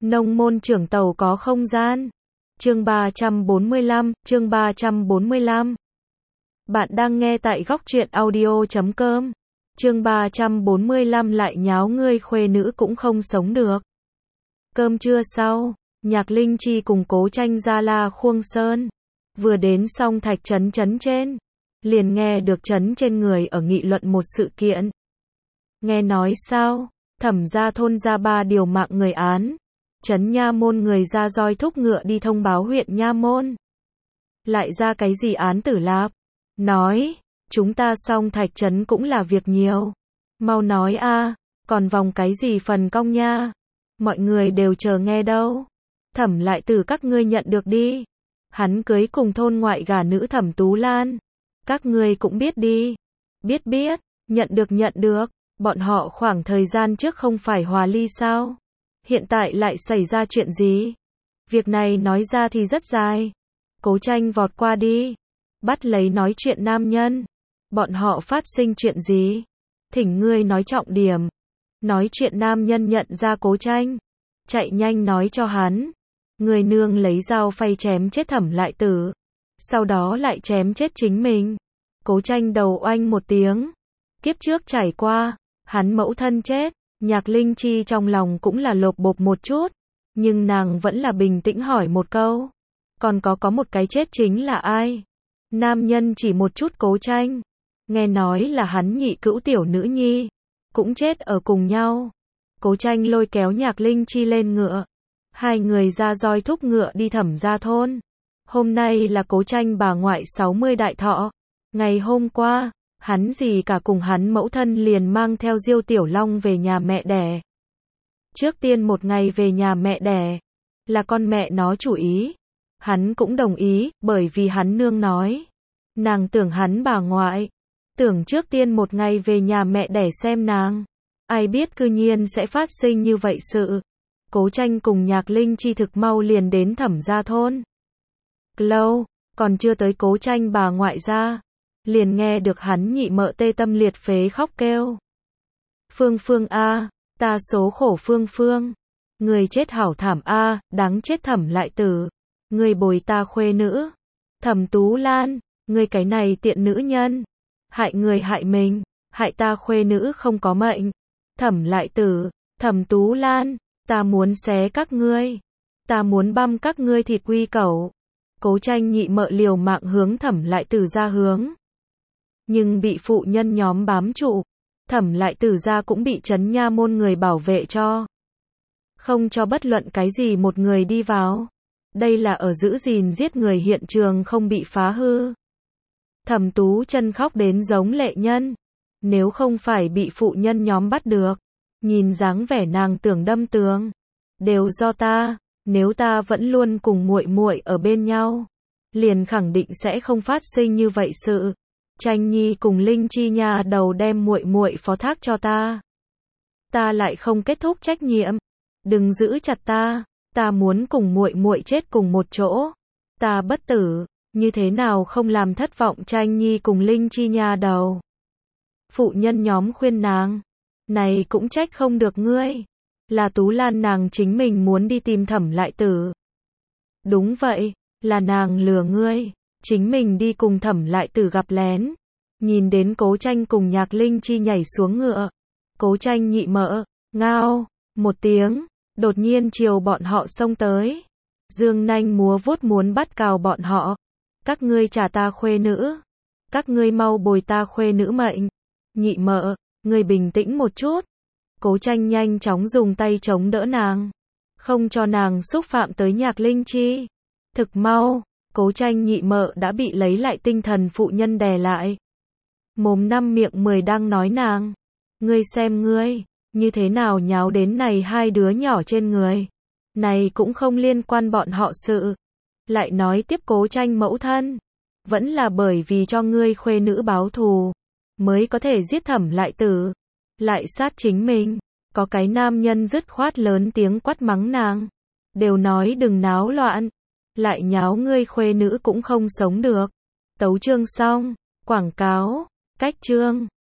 Nông môn trưởng tàu có không gian. Chương 345, chương 345. Bạn đang nghe tại góc truyện audio.com. Chương 345 lại nháo ngươi khuê nữ cũng không sống được. Cơm trưa sau, Nhạc Linh Chi cùng Cố Tranh ra La Khuông Sơn. Vừa đến xong thạch trấn trên, liền nghe được trấn trên người ở nghị luận một sự kiện. Nghe nói sao, Thẩm gia thôn ra 3 điều mạng người án. Trấn Nha Môn người ra roi thúc ngựa đi thông báo huyện Nha Môn. Lại ra cái gì án tử lạp? Nói, chúng ta xong thạch trấn cũng là việc nhiều. Mau nói a, còn vòng cái gì phần cong nha? Mọi người đều chờ nghe đâu. Thẩm lại tử các ngươi nhận được đi. Hắn cưới cùng thôn ngoại gả nữ Thẩm Tú Lan. Các ngươi cũng biết đi. Biết, nhận được. Bọn họ khoảng thời gian trước không phải hòa ly sao? Hiện tại lại xảy ra chuyện gì? Việc này nói ra thì rất dài. Cố Tranh vọt qua đi, bắt lấy nói chuyện nam nhân. Bọn họ phát sinh chuyện gì? Thỉnh ngươi nói trọng điểm. Nói chuyện nam nhân nhận ra Cố Tranh, chạy nhanh nói cho hắn. Người nương lấy dao phay chém chết Thẩm lại tử, sau đó lại chém chết chính mình. Cố Tranh đầu oanh một tiếng. Kiếp trước trải qua, hắn mẫu thân chết. Nhạc Linh Chi trong lòng cũng là lột bột một chút, nhưng nàng vẫn là bình tĩnh hỏi một câu. Còn có một cái chết chính là ai? Nam nhân chỉ một chút Cố Tranh. Nghe nói là hắn nhị cữu tiểu nữ nhi, cũng chết ở cùng nhau. Cố Tranh lôi kéo Nhạc Linh Chi lên ngựa. Hai người ra roi thúc ngựa đi Thẩm gia thôn. Hôm nay là Cố Tranh bà ngoại 60 đại thọ. Ngày hôm qua, hắn gì cả cùng hắn mẫu thân liền mang theo Diêu Tiểu Long về nhà mẹ đẻ. Trước tiên một ngày về nhà mẹ đẻ, là con mẹ nó chủ ý. Hắn cũng đồng ý, bởi vì hắn nương nói. Nàng tưởng hắn bà ngoại. Tưởng trước tiên một ngày về nhà mẹ đẻ xem nàng. Ai biết cư nhiên sẽ phát sinh như vậy sự. Cố Tranh cùng Nhạc Linh Chi thực mau liền đến Thẩm gia thôn. Lâu, còn chưa tới Cố Tranh bà ngoại ra, liền nghe được hắn nhị mợ tê tâm liệt phế khóc kêu. Phương a, ta số khổ Phương. Người chết hảo thảm a, đáng chết Thẩm lại tử. Người bồi ta khuê nữ. Thẩm Tú Lan, người cái này tiện nữ nhân. Hại người hại mình, hại ta khuê nữ không có mệnh. Thẩm lại tử, Thẩm Tú Lan, ta muốn xé các ngươi. Ta muốn băm các ngươi thịt quy cẩu. Cố Tranh nhị mợ liều mạng hướng Thẩm lại tử ra hướng. Nhưng bị phụ nhân nhóm bám trụ. Thẩm lại tử ra cũng bị trấn Nha Môn người bảo vệ cho. Không cho bất luận cái gì một người đi vào. Đây là ở giữ gìn giết người hiện trường không bị phá hư. Thẩm Tú Chân khóc đến giống lệ nhân. Nếu không phải bị phụ nhân nhóm bắt được, nhìn dáng vẻ nàng tưởng đâm tường. Đều do ta, nếu ta vẫn luôn cùng muội muội ở bên nhau, liền khẳng định sẽ không phát sinh như vậy sự. Tranh Nhi cùng Linh Chi nhà đầu đem muội muội phó thác cho ta. Ta lại không kết thúc trách nhiệm. Đừng giữ chặt ta, ta muốn cùng muội muội chết cùng một chỗ. Ta bất tử, như thế nào không làm thất vọng Tranh Nhi cùng Linh Chi nhà đầu. Phụ nhân nhóm khuyên nàng, này cũng trách không được ngươi. Là Tú Lan nàng chính mình muốn đi tìm Thẩm lại tử. Đúng vậy, là nàng lừa ngươi. Chính mình đi cùng Thẩm lại tử gặp lén. Nhìn đến Cố Tranh cùng Nhạc Linh Chi nhảy xuống ngựa. Cố Tranh nhị mợ, ngao, một tiếng, đột nhiên chiều bọn họ xông tới. Dương nanh múa vuốt muốn bắt cào bọn họ. Các ngươi trả ta khuê nữ. Các ngươi mau bồi ta khuê nữ mệnh. Nhị mợ, ngươi bình tĩnh một chút. Cố Tranh nhanh chóng dùng tay chống đỡ nàng. Không cho nàng xúc phạm tới Nhạc Linh Chi. Thực mau. Cố Tranh nhị mợ đã bị lấy lại tinh thần phụ nhân đè lại. Mồm 5 miệng 10 đang nói nàng. Ngươi xem ngươi, như thế nào nháo đến này hai đứa nhỏ trên người. Này cũng không liên quan bọn họ sự. Lại nói tiếp Cố Tranh mẫu thân. Vẫn là bởi vì cho ngươi khuê nữ báo thù, mới có thể giết Thẩm lại tử. Lại sát chính mình. Có cái nam nhân dứt khoát lớn tiếng quát mắng nàng. Đều nói đừng náo loạn. Lại nháo ngươi khuê nữ cũng không sống được. Tấu chương xong. Quảng cáo. Cách chương.